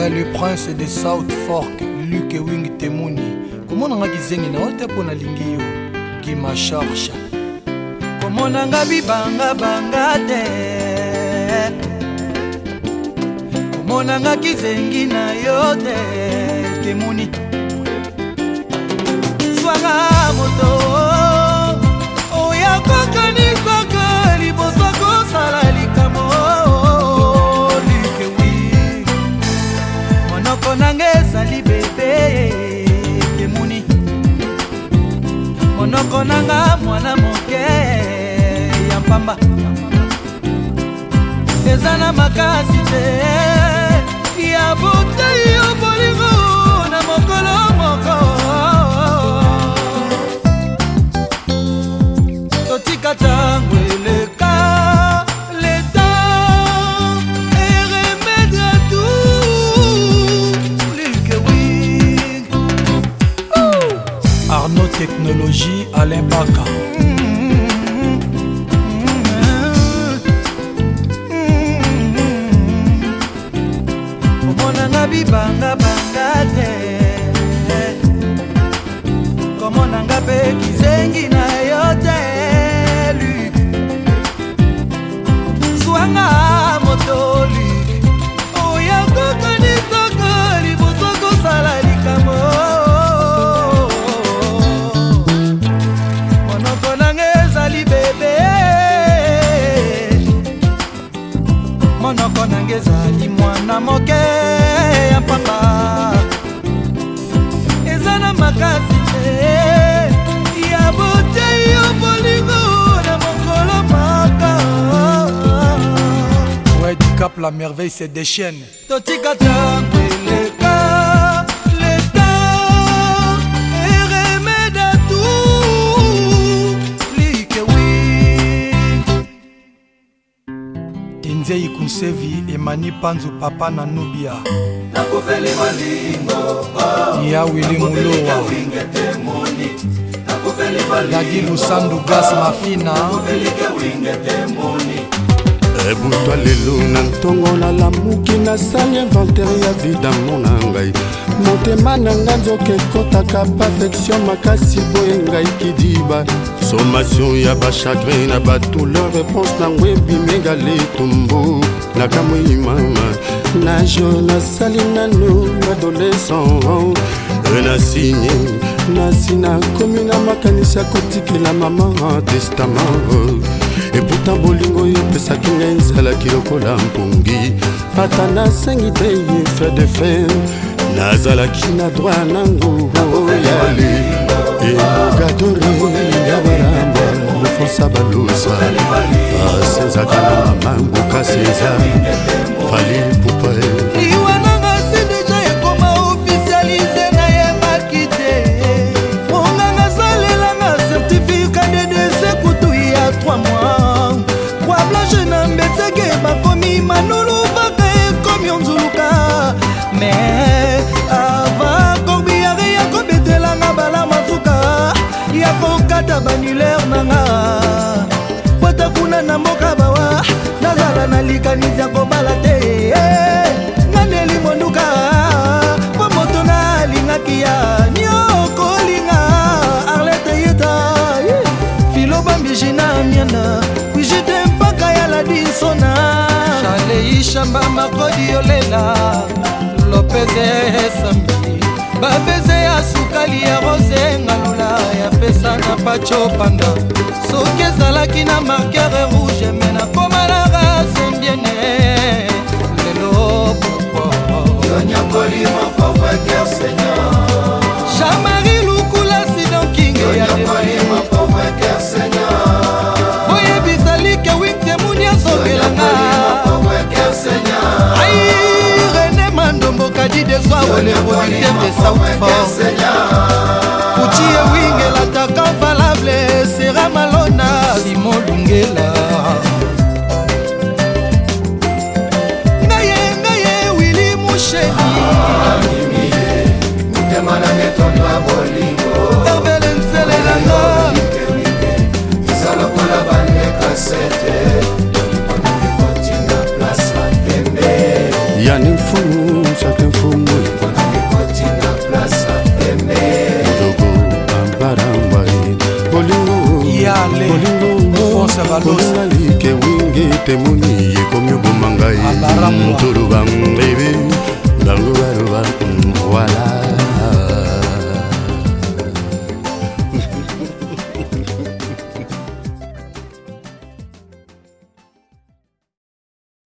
Le prince de South Fork, Luke Wing Temuni. Comment on a dit na ote pona lingi yo Gima Sharsha. Comment on a bibanga banga te. Comment on a kizengi na yo te Temuni. Swanga moto oya kokani kokali bosako sala likamo Luke Wing. Monoko nangeza li bebe Temuni. Monoko nanga mwana moke ya mpamba. Ezana makasi te ya buta yo bolingo na mokolo moko. Totika tango eleka l'État et remède à tout Luke Wing. Arnaud Technologie, Alain Baka. Bibanga banga te. Comment nanga pe kizengi na yo te Luke. Swanga motoli oya kokani kokali bosoko sala likamo. Monoko nanga ezali bebe. Monoko nanga ezali mwana moke ya papa. Ezana makasi te ya bote yo bolingo na mokolo maka. Ouais, du Cap la merveille c'est des chaînes. Totika tango eleka l'État et remède à tout Luke Wing. Tinzei Kunsevi Emani Panzu Papa na Nubia. Nakufeli malingo Ya Willy Muloa Dagi Lusandu Gas Mafina. Ebutwa lelo na ntongo na lamuki nasali inventaire ya vida mona ngai. Motema na nga nzoka ekotaka perfection makasi boye ngai kidiba. Sommation ya bachagrin na badouleur réponse na ngo ebimi egale tombo nakamwi mama. Najo nasali nano adolescent renasigne nasina komi na makanisi ya kotikela mama testament. Et pourtant bolingo yopesaki ngai nzalaki lokola mpongi. Ata nasengi te ye fait de fer nazalaki na droit nango yale. Egadore ya baramba mofonsa balosa asezaka na mama mboka seza fali poupae. Iwananga c'est déjà ekoma officialisé na yebaki te. Monganga salelanga certificat de décès kutu ya 3 mois. Kwa blanche na mbetseke bakomi manulu baka ekomi onzuluka. Mais avant korbiare ya kobetelanga bala matuka ya kokata banulaire nanga. Kwata kuna na mboka bawa nazala na likanisi ya kobala te. Ngandeli monduka po moto na lingaki ya nyokolinga Arlette yeta filo bambijina miana wijite mpaka ya la dinsona. Chale ishamba makodi yolela Lopez Sambi babeze ya sukali ya rose ngalula ya pesa na pacho panda. Soki ezalaki na marqueur rouge mena komalaka sembiene lelo pourquoi yonyakoli mon pauvre cœur Seigneur. Jean-Marie Lukula Sidon King yonyakoli mon pauvre cœur Seigneur. Boye bizali ke winte munia sokelanga mon pauvre cœur Seigneur. Aïe René Mandombo kadi de soir le producteur de South Fork. Kuchi Wing l'attaquant valable sera Malona Simon Lungela. Ngaye Willy Musheni Mutemana metondo bolingo Hervel Nselelanga Isala kola bande kasete Yoni continue place la tembe. Yani fou chacun Valosa like wingi temuni yekomi oboma ngai motolo